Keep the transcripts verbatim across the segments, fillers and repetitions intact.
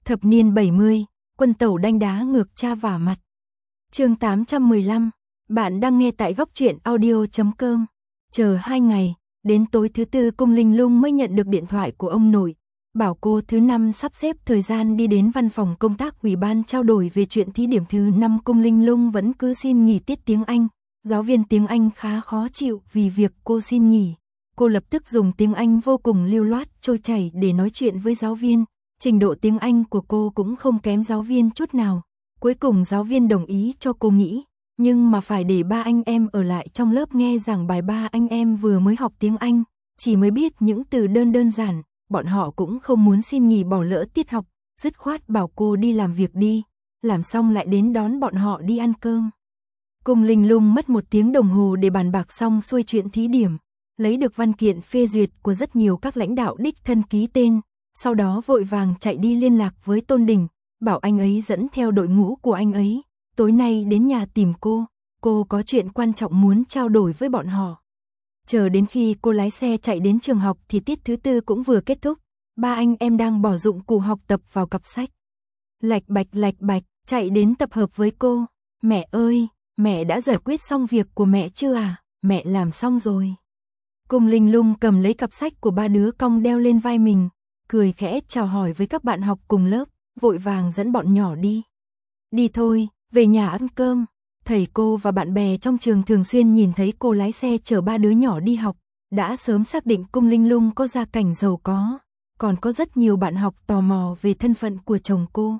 Thập niên bảy mươi, quân tẩu đanh đá ngược cha vả mặt. Chương tám trăm mười lăm, bạn đang nghe tại góc truyện audio chấm com. Chờ hai ngày, đến tối thứ tư Cung Linh Lung mới nhận được điện thoại của ông nội, bảo cô thứ năm sắp xếp thời gian đi đến văn phòng công tác ủy ban trao đổi về chuyện thí điểm thứ năm. Cung Linh Lung vẫn cứ xin nghỉ tiết tiếng Anh, giáo viên tiếng Anh khá khó chịu vì việc cô xin nghỉ. Cô lập tức dùng tiếng Anh vô cùng lưu loát, trôi chảy để nói chuyện với giáo viên. Trình độ tiếng Anh của cô cũng không kém giáo viên chút nào. Cuối cùng giáo viên đồng ý cho cô nghỉ, nhưng mà phải để ba anh em ở lại trong lớp nghe giảng bài. Ba anh em vừa mới học tiếng Anh, chỉ mới biết những từ đơn đơn giản, bọn họ cũng không muốn xin nghỉ bỏ lỡ tiết học, dứt khoát bảo cô đi làm việc đi, làm xong lại đến đón bọn họ đi ăn cơm. Cung Linh Lung mất một tiếng đồng hồ để bàn bạc xong xuôi chuyện thí điểm, lấy được văn kiện phê duyệt của rất nhiều các lãnh đạo đích thân ký tên, sau đó vội vàng chạy đi liên lạc với Tôn Đình, bảo anh ấy dẫn theo đội ngũ của anh ấy, tối nay đến nhà tìm cô, cô có chuyện quan trọng muốn trao đổi với bọn họ. Chờ đến khi cô lái xe chạy đến trường học thì tiết thứ tư cũng vừa kết thúc, ba anh em đang bỏ dụng cụ học tập vào cặp sách. Lạch bạch lạch bạch, chạy đến tập hợp với cô, mẹ ơi, mẹ đã giải quyết xong việc của mẹ chưa à, mẹ làm xong rồi. Cung Linh Lung cầm lấy cặp sách của ba đứa cong đeo lên vai mình, cười khẽ chào hỏi với các bạn học cùng lớp, vội vàng dẫn bọn nhỏ đi. Đi thôi, về nhà ăn cơm. Thầy cô và bạn bè trong trường thường xuyên nhìn thấy cô lái xe chở ba đứa nhỏ đi học, đã sớm xác định Cung Linh Lung có gia cảnh giàu có, còn có rất nhiều bạn học tò mò về thân phận của chồng cô.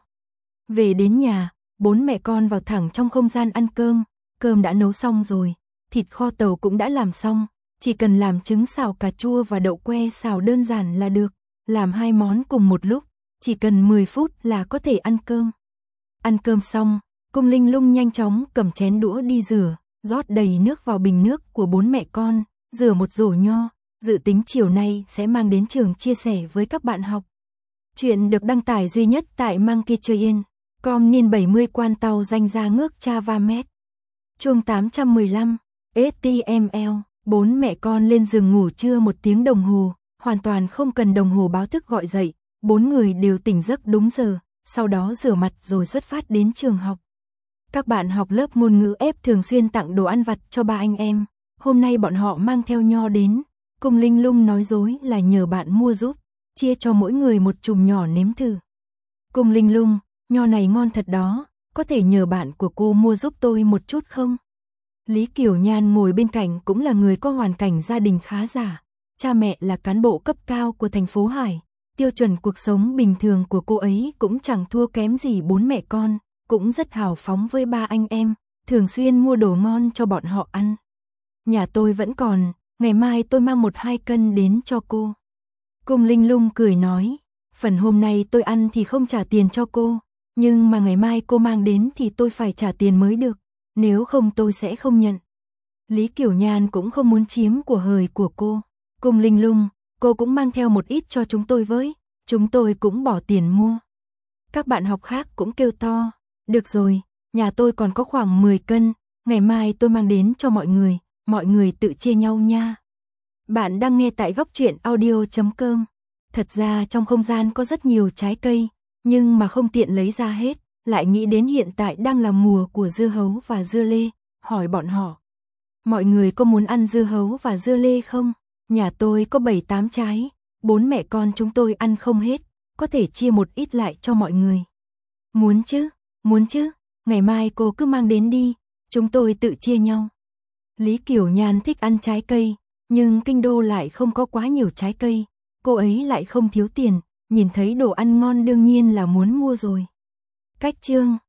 Về đến nhà, bốn mẹ con vào thẳng trong không gian ăn cơm, cơm đã nấu xong rồi, thịt kho tàu cũng đã làm xong, chỉ cần làm trứng xào cà chua và đậu que xào đơn giản là được, làm hai món cùng một lúc, chỉ cần mười phút là có thể ăn cơm. Ăn cơm xong, Cung Linh Lung nhanh chóng cầm chén đũa đi rửa, rót đầy nước vào bình nước của bốn mẹ con, rửa một rổ nho, dự tính chiều nay sẽ mang đến trường chia sẻ với các bạn học. Chuyện được đăng tải duy nhất tại Monkey Train, com niên bảy mươi quan tàu danh ra ngước cha va mét. Chương tám trăm mười lăm, ếch ti em lờ, bốn mẹ con lên giường ngủ trưa một tiếng đồng hồ, hoàn toàn không cần đồng hồ báo thức gọi dậy, bốn người đều tỉnh giấc đúng giờ, sau đó rửa mặt rồi xuất phát đến trường học. Các bạn học lớp ngôn ngữ ép thường xuyên tặng đồ ăn vặt cho ba anh em, hôm nay bọn họ mang theo nho đến, Cung Linh Lung nói dối là nhờ bạn mua giúp, chia cho mỗi người một chùm nhỏ nếm thử. Cung Linh Lung, nho này ngon thật đó, có thể nhờ bạn của cô mua giúp tôi một chút không? Lý Kiều Nhan ngồi bên cạnh cũng là người có hoàn cảnh gia đình khá giả, cha mẹ là cán bộ cấp cao của thành phố Hải, tiêu chuẩn cuộc sống bình thường của cô ấy cũng chẳng thua kém gì bốn mẹ con, cũng rất hào phóng với ba anh em, thường xuyên mua đồ ngon cho bọn họ ăn. Nhà tôi vẫn còn, ngày mai tôi mang một hai cân đến cho cô. Cung Linh Lung cười nói, phần hôm nay tôi ăn thì không trả tiền cho cô, nhưng mà ngày mai cô mang đến thì tôi phải trả tiền mới được, nếu không tôi sẽ không nhận. Lý Kiều Nhan cũng không muốn chiếm của hời của cô. Cung Linh Lung, cô cũng mang theo một ít cho chúng tôi với, chúng tôi cũng bỏ tiền mua. Các bạn học khác cũng kêu to, được rồi, nhà tôi còn có khoảng mười cân, ngày mai tôi mang đến cho mọi người, mọi người tự chia nhau nha. Bạn đang nghe tại góc truyện audio chấm com. Thật ra trong không gian có rất nhiều trái cây, nhưng mà không tiện lấy ra hết, lại nghĩ đến hiện tại đang là mùa của dưa hấu và dưa lê, hỏi bọn họ. Mọi người có muốn ăn dưa hấu và dưa lê không? Nhà tôi có bảy tám trái, bốn mẹ con chúng tôi ăn không hết, có thể chia một ít lại cho mọi người. Muốn chứ, muốn chứ, ngày mai cô cứ mang đến đi, chúng tôi tự chia nhau. Lý Kiều Nhan thích ăn trái cây, nhưng kinh đô lại không có quá nhiều trái cây, cô ấy lại không thiếu tiền, nhìn thấy đồ ăn ngon đương nhiên là muốn mua rồi. Cách chương